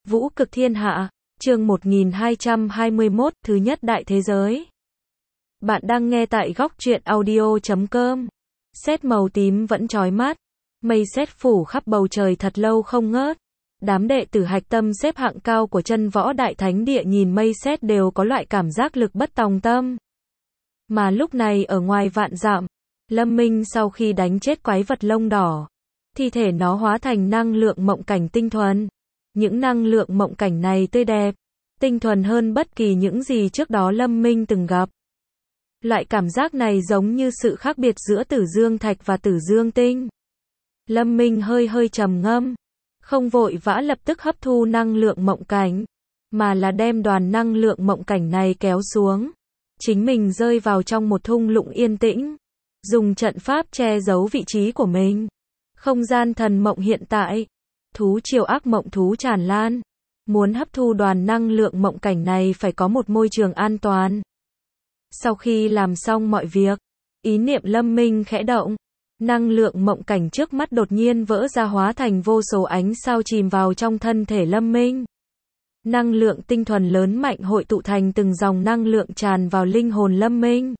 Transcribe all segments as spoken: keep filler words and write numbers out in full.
Vũ cực thiên hạ, chương một nghìn hai trăm hai mươi mốt, thứ nhất đại thế giới. Bạn đang nghe tại góc truyện audio chấm com. Sét màu tím vẫn chói mắt, mây sét phủ khắp bầu trời thật lâu không ngớt. Đám đệ tử hạch tâm xếp hạng cao của chân võ đại thánh địa nhìn mây sét đều có loại cảm giác lực bất tòng tâm. Mà lúc này ở ngoài vạn dặm, Lâm Minh sau khi đánh chết quái vật lông đỏ, thi thể nó hóa thành năng lượng mộng cảnh tinh thuần. Những năng lượng mộng cảnh này tươi đẹp, tinh thuần hơn bất kỳ những gì trước đó Lâm Minh từng gặp. Loại cảm giác này giống như sự khác biệt giữa Tử Dương Thạch và Tử Dương Tinh. Lâm Minh hơi hơi trầm ngâm, không vội vã lập tức hấp thu năng lượng mộng cảnh, mà là đem đoàn năng lượng mộng cảnh này kéo xuống. Chính mình rơi vào trong một thung lũng yên tĩnh, dùng trận pháp che giấu vị trí của mình. Không gian thần mộng hiện tại, thú triều ác mộng thú tràn lan. Muốn hấp thu đoàn năng lượng mộng cảnh này phải có một môi trường an toàn. Sau khi làm xong mọi việc, ý niệm Lâm Minh khẽ động, năng lượng mộng cảnh trước mắt đột nhiên vỡ ra hóa thành vô số ánh sao chìm vào trong thân thể Lâm Minh. Năng lượng tinh thuần lớn mạnh hội tụ thành từng dòng năng lượng tràn vào linh hồn Lâm Minh.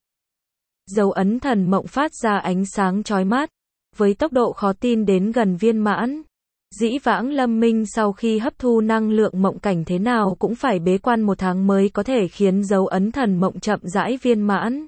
Dấu ấn thần mộng phát ra ánh sáng chói mắt, với tốc độ khó tin đến gần viên mãn. Dĩ vãng Lâm Minh sau khi hấp thu năng lượng mộng cảnh thế nào cũng phải bế quan một tháng mới có thể khiến dấu ấn thần mộng chậm rãi viên mãn.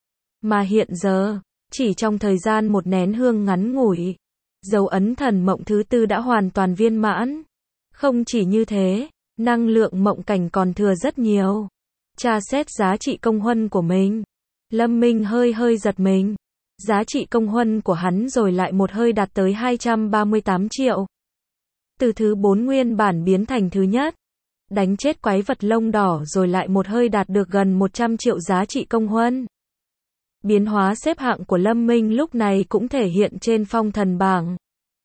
Mà hiện giờ, chỉ trong thời gian một nén hương ngắn ngủi, dấu ấn thần mộng thứ tư đã hoàn toàn viên mãn. Không chỉ như thế, năng lượng mộng cảnh còn thừa rất nhiều. Tra xét giá trị công huân của mình, Lâm Minh hơi hơi giật mình. Giá trị công huân của hắn rồi lại một hơi đạt tới hai trăm ba mươi tám triệu. Từ thứ bốn nguyên bản biến thành thứ nhất. Đánh chết quái vật lông đỏ rồi lại một hơi đạt được gần một trăm triệu giá trị công huân. Biến hóa xếp hạng của Lâm Minh lúc này cũng thể hiện trên phong thần bảng.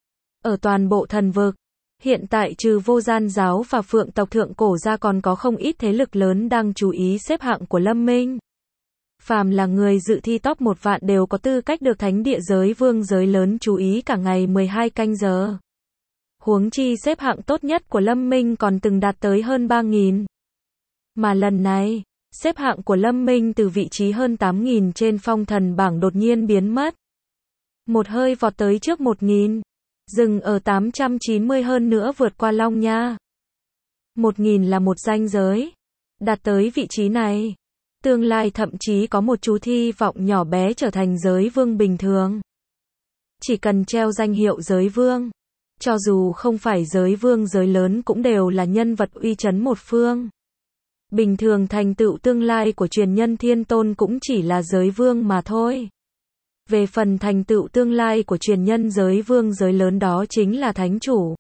Ở toàn bộ thần vực, hiện tại trừ Vô Gian giáo và Phượng tộc thượng cổ ra còn có không ít thế lực lớn đang chú ý xếp hạng của Lâm Minh. Phàm là người dự thi top một vạn đều có tư cách được thánh địa giới vương giới lớn chú ý cả ngày mười hai canh giờ. Huống chi xếp hạng tốt nhất của Lâm Minh còn từng đạt tới hơn ba nghìn. Mà lần này, xếp hạng của Lâm Minh từ vị trí hơn tám nghìn trên phong thần bảng đột nhiên biến mất. Một hơi vọt tới trước một nghìn, dừng ở tám trăm chín mươi hơn nữa vượt qua Long Nha. một nghìn là một ranh giới. Đạt tới vị trí này, tương lai thậm chí có một chú thi vọng nhỏ bé trở thành giới vương bình thường. Chỉ cần treo danh hiệu giới vương, cho dù không phải giới vương giới lớn cũng đều là nhân vật uy chấn một phương. Bình thường thành tựu tương lai của truyền nhân thiên tôn cũng chỉ là giới vương mà thôi. Về phần thành tựu tương lai của truyền nhân giới vương giới lớn đó chính là thánh chủ.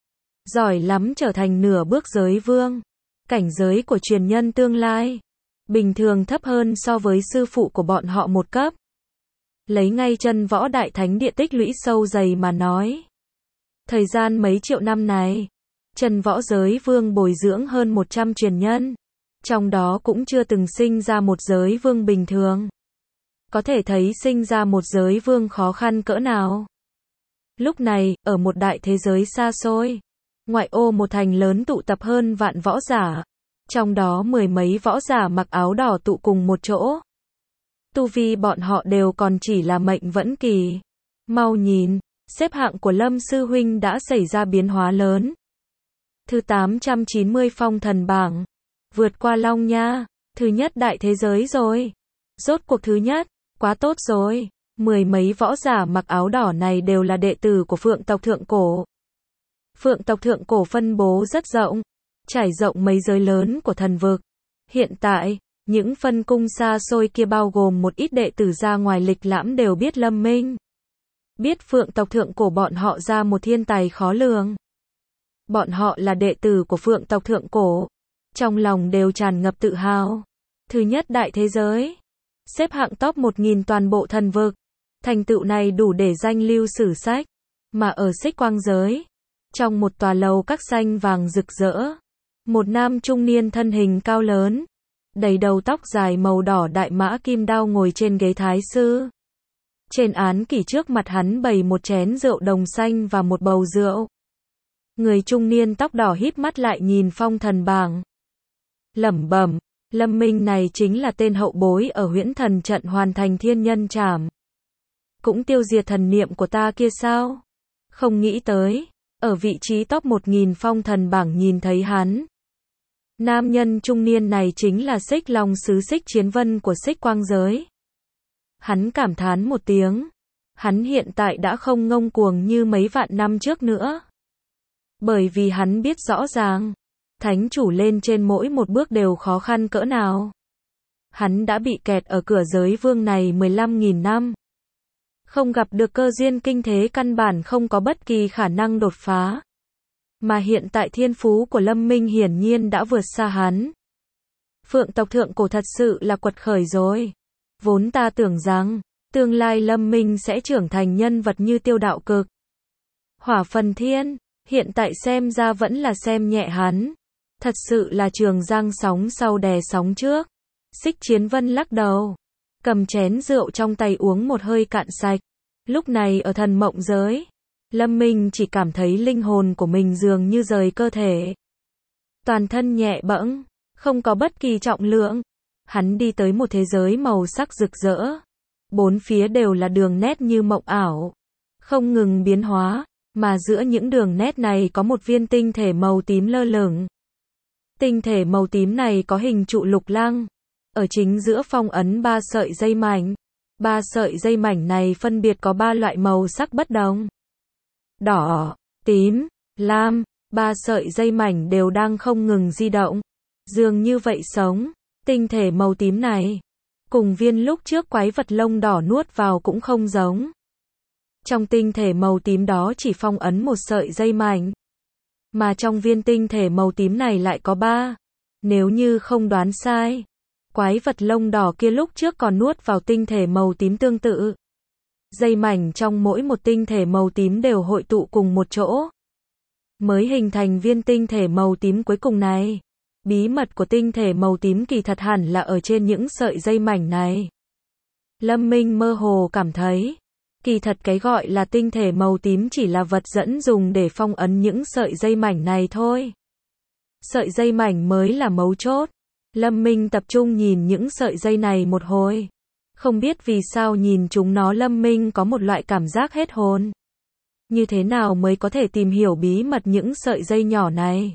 Giỏi lắm trở thành nửa bước giới vương. Cảnh giới của truyền nhân tương lai bình thường thấp hơn so với sư phụ của bọn họ một cấp. Lấy ngay chân võ đại thánh địa tích lũy sâu dày mà nói. Thời gian mấy triệu năm này, chân võ giới vương bồi dưỡng hơn một trăm truyền nhân. Trong đó cũng chưa từng sinh ra một giới vương bình thường. Có thể thấy sinh ra một giới vương khó khăn cỡ nào. Lúc này, ở một đại thế giới xa xôi, ngoại ô một thành lớn tụ tập hơn vạn võ giả. Trong đó mười mấy võ giả mặc áo đỏ tụ cùng một chỗ. Tu vi bọn họ đều còn chỉ là mệnh vẫn kỳ. Mau nhìn, xếp hạng của Lâm Sư Huynh đã xảy ra biến hóa lớn. Thứ tám trăm chín mươi phong thần bảng. Vượt qua Long Nha. Thứ nhất đại thế giới rồi. Rốt cuộc thứ nhất. Quá tốt rồi. Mười mấy võ giả mặc áo đỏ này đều là đệ tử của Phượng tộc thượng cổ. Phượng tộc thượng cổ phân bố rất rộng, trải rộng mấy giới lớn của thần vực. Hiện tại, những phân cung xa xôi kia bao gồm một ít đệ tử ra ngoài lịch lãm đều biết Lâm Minh. Biết Phượng tộc thượng cổ bọn họ ra một thiên tài khó lường. Bọn họ là đệ tử của Phượng tộc thượng cổ. Trong lòng đều tràn ngập tự hào. Thứ nhất đại thế giới. Xếp hạng top một nghìn toàn bộ thần vực. Thành tựu này đủ để danh lưu sử sách. Mà ở Xích Quang giới, trong một tòa lầu các xanh vàng rực rỡ, một nam trung niên thân hình cao lớn, đầy đầu tóc dài màu đỏ đại mã kim đao ngồi trên ghế thái sư. Trên án kỷ trước mặt hắn bày một chén rượu đồng xanh và một bầu rượu. Người trung niên tóc đỏ híp mắt lại nhìn phong thần bảng. Lẩm bẩm, Lâm Minh này chính là tên hậu bối ở huyễn thần trận hoàn thành thiên nhân trảm. Cũng tiêu diệt thần niệm của ta kia sao? Không nghĩ tới, ở vị trí top một nghìn phong thần bảng nhìn thấy hắn. Nam nhân trung niên này chính là Xích Long sứ Xích Chiến Vân của Xích Quang giới. Hắn cảm thán một tiếng. Hắn hiện tại đã không ngông cuồng như mấy vạn năm trước nữa. Bởi vì hắn biết rõ ràng, thánh chủ lên trên mỗi một bước đều khó khăn cỡ nào. Hắn đã bị kẹt ở cửa giới vương này mười lăm nghìn năm. Không gặp được cơ duyên kinh thế, căn bản không có bất kỳ khả năng đột phá. Mà hiện tại thiên phú của Lâm Minh hiển nhiên đã vượt xa hắn. Phượng tộc thượng cổ thật sự là quật khởi rồi. Vốn ta tưởng rằng, tương lai Lâm Minh sẽ trưởng thành nhân vật như Tiêu Đạo Cực, Hỏa Phần Thiên, hiện tại xem ra vẫn là xem nhẹ hắn. Thật sự là trường giang sóng sau đè sóng trước. Xích Chiến Vân lắc đầu, cầm chén rượu trong tay uống một hơi cạn sạch. Lúc này ở thần mộng giới, Lâm Minh chỉ cảm thấy linh hồn của mình dường như rời cơ thể. Toàn thân nhẹ bẫng, không có bất kỳ trọng lượng. Hắn đi tới một thế giới màu sắc rực rỡ. Bốn phía đều là đường nét như mộng ảo, không ngừng biến hóa, mà giữa những đường nét này có một viên tinh thể màu tím lơ lửng. Tinh thể màu tím này có hình trụ lục lăng, ở chính giữa phong ấn ba sợi dây mảnh. Ba sợi dây mảnh này phân biệt có ba loại màu sắc bất đồng. Đỏ, tím, lam, ba sợi dây mảnh đều đang không ngừng di động. Dường như vậy sống, tinh thể màu tím này, cùng viên lúc trước quái vật lông đỏ nuốt vào cũng không giống. Trong tinh thể màu tím đó chỉ phong ấn một sợi dây mảnh. Mà trong viên tinh thể màu tím này lại có ba. Nếu như không đoán sai, quái vật lông đỏ kia lúc trước còn nuốt vào tinh thể màu tím tương tự. Dây mảnh trong mỗi một tinh thể màu tím đều hội tụ cùng một chỗ, mới hình thành viên tinh thể màu tím cuối cùng này. Bí mật của tinh thể màu tím kỳ thật hẳn là ở trên những sợi dây mảnh này. Lâm Minh mơ hồ cảm thấy, kỳ thật cái gọi là tinh thể màu tím chỉ là vật dẫn dùng để phong ấn những sợi dây mảnh này thôi. Sợi dây mảnh mới là mấu chốt. Lâm Minh tập trung nhìn những sợi dây này một hồi. Không biết vì sao nhìn chúng nó Lâm Minh có một loại cảm giác hết hồn. Như thế nào mới có thể tìm hiểu bí mật những sợi dây nhỏ này?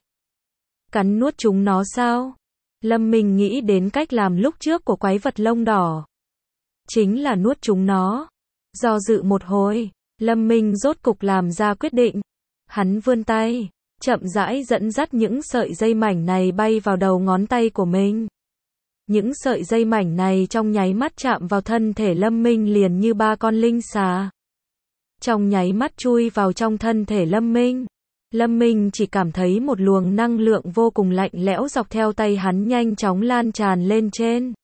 Cắn nuốt chúng nó sao? Lâm Minh nghĩ đến cách làm lúc trước của quái vật lông đỏ. Chính là nuốt chúng nó. Do dự một hồi, Lâm Minh rốt cục làm ra quyết định. Hắn vươn tay, chậm rãi dẫn dắt những sợi dây mảnh này bay vào đầu ngón tay của mình. Những sợi dây mảnh này trong nháy mắt chạm vào thân thể Lâm Minh liền như ba con linh xà. Trong nháy mắt chui vào trong thân thể Lâm Minh. Lâm Minh chỉ cảm thấy một luồng năng lượng vô cùng lạnh lẽo dọc theo tay hắn nhanh chóng lan tràn lên trên.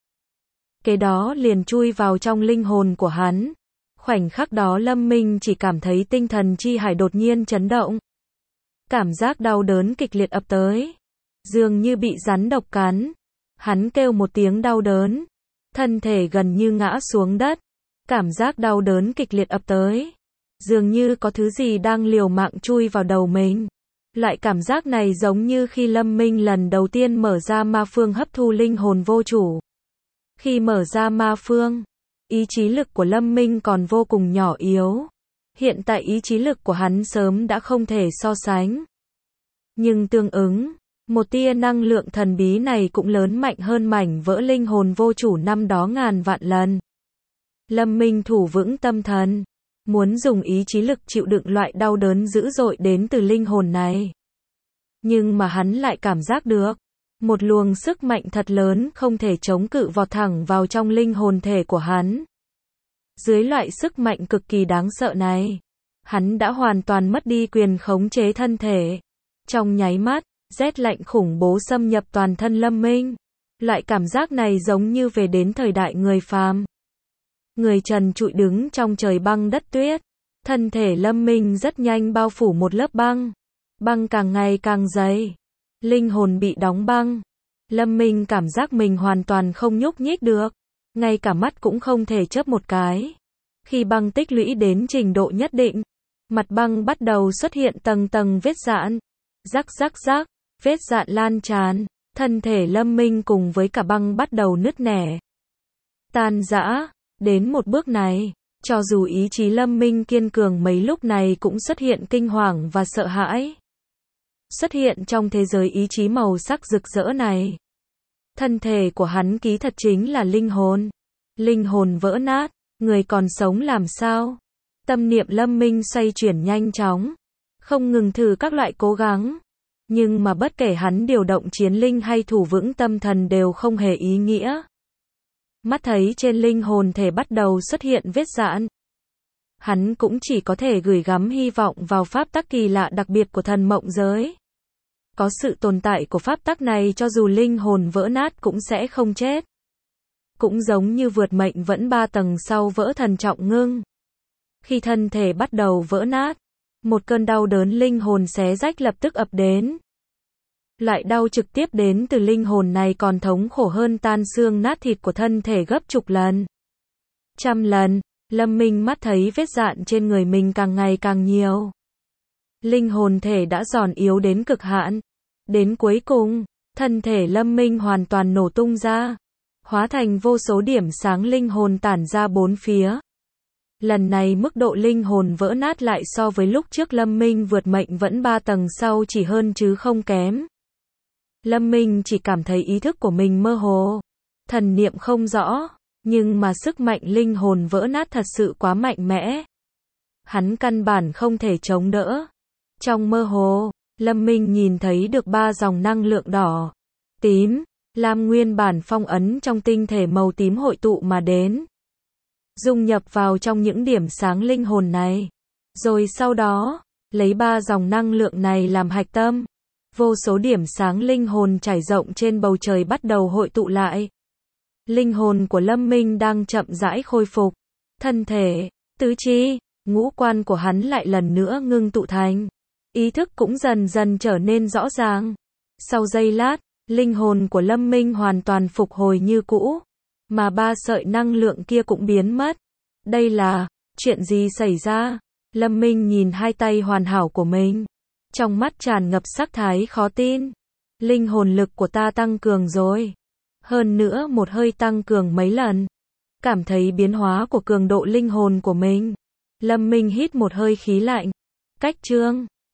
Kế đó liền chui vào trong linh hồn của hắn. Khoảnh khắc đó Lâm Minh chỉ cảm thấy tinh thần chi hải đột nhiên chấn động. Cảm giác đau đớn kịch liệt ập tới. Dường như bị rắn độc cắn. Hắn kêu một tiếng đau đớn. Thân thể gần như ngã xuống đất. Cảm giác đau đớn kịch liệt ập tới. Dường như có thứ gì đang liều mạng chui vào đầu mình. Loại cảm giác này giống như khi Lâm Minh lần đầu tiên mở ra ma phương hấp thu linh hồn vô chủ. Khi mở ra ma phương, ý chí lực của Lâm Minh còn vô cùng nhỏ yếu. Hiện tại ý chí lực của hắn sớm đã không thể so sánh. Nhưng tương ứng, một tia năng lượng thần bí này cũng lớn mạnh hơn mảnh vỡ linh hồn vô chủ năm đó ngàn vạn lần. Lâm Minh thủ vững tâm thần, muốn dùng ý chí lực chịu đựng loại đau đớn dữ dội đến từ linh hồn này. Nhưng mà hắn lại cảm giác được, một luồng sức mạnh thật lớn không thể chống cự vọt thẳng vào trong linh hồn thể của hắn. Dưới loại sức mạnh cực kỳ đáng sợ này, hắn đã hoàn toàn mất đi quyền khống chế thân thể. Trong nháy mắt, rét lạnh khủng bố xâm nhập toàn thân Lâm Minh. Loại cảm giác này giống như về đến thời đại người phàm. Người trần trụi đứng trong trời băng đất tuyết. Thân thể Lâm Minh rất nhanh bao phủ một lớp băng. Băng càng ngày càng dày. Linh hồn bị đóng băng. Lâm Minh cảm giác mình hoàn toàn không nhúc nhích được. Ngay cả mắt cũng không thể chớp một cái. Khi băng tích lũy đến trình độ nhất định, mặt băng bắt đầu xuất hiện tầng tầng vết giãn. Rắc rắc rắc, vết dạn lan tràn, thân thể Lâm Minh cùng với cả băng bắt đầu nứt nẻ. Tan rã, đến một bước này, cho dù ý chí Lâm Minh kiên cường mấy lúc này cũng xuất hiện kinh hoàng và sợ hãi. Xuất hiện trong thế giới ý chí màu sắc rực rỡ này. Thân thể của hắn ký thật chính là linh hồn. Linh hồn vỡ nát, người còn sống làm sao? Tâm niệm Lâm Minh xoay chuyển nhanh chóng, không ngừng thử các loại cố gắng. Nhưng mà bất kể hắn điều động chiến linh hay thủ vững tâm thần đều không hề ý nghĩa. Mắt thấy trên linh hồn thể bắt đầu xuất hiện vết rạn. Hắn cũng chỉ có thể gửi gắm hy vọng vào pháp tắc kỳ lạ đặc biệt của thần mộng giới. Có sự tồn tại của pháp tắc này cho dù linh hồn vỡ nát cũng sẽ không chết. Cũng giống như vượt mệnh vẫn ba tầng sau vỡ thần trọng ngưng. Khi thân thể bắt đầu vỡ nát, một cơn đau đớn linh hồn xé rách lập tức ập đến. Loại đau trực tiếp đến từ linh hồn này còn thống khổ hơn tan xương nát thịt của thân thể gấp chục lần. Trăm lần, Lâm Minh mắt thấy vết rạn trên người mình càng ngày càng nhiều. Linh hồn thể đã giòn yếu đến cực hạn. Đến cuối cùng, thân thể Lâm Minh hoàn toàn nổ tung ra. Hóa thành vô số điểm sáng linh hồn tản ra bốn phía. Lần này mức độ linh hồn vỡ nát lại so với lúc trước Lâm Minh vượt mệnh vẫn ba tầng sau chỉ hơn chứ không kém. Lâm Minh chỉ cảm thấy ý thức của mình mơ hồ. Thần niệm không rõ. Nhưng mà sức mạnh linh hồn vỡ nát thật sự quá mạnh mẽ. Hắn căn bản không thể chống đỡ. Trong mơ hồ, Lâm Minh nhìn thấy được ba dòng năng lượng đỏ, tím, lam nguyên bản phong ấn trong tinh thể màu tím hội tụ mà đến. Dung nhập vào trong những điểm sáng linh hồn này. Rồi sau đó, lấy ba dòng năng lượng này làm hạch tâm. Vô số điểm sáng linh hồn trải rộng trên bầu trời bắt đầu hội tụ lại. Linh hồn của Lâm Minh đang chậm rãi khôi phục. Thân thể, tứ chi, ngũ quan của hắn lại lần nữa ngưng tụ thành. Ý thức cũng dần dần trở nên rõ ràng. Sau giây lát, linh hồn của Lâm Minh hoàn toàn phục hồi như cũ. Mà ba sợi năng lượng kia cũng biến mất. Đây là, chuyện gì xảy ra? Lâm Minh nhìn hai tay hoàn hảo của mình. Trong mắt tràn ngập sắc thái khó tin. Linh hồn lực của ta tăng cường rồi. Hơn nữa một hơi tăng cường mấy lần. Cảm thấy biến hóa của cường độ linh hồn của mình. Lâm Minh hít một hơi khí lạnh. Cách chương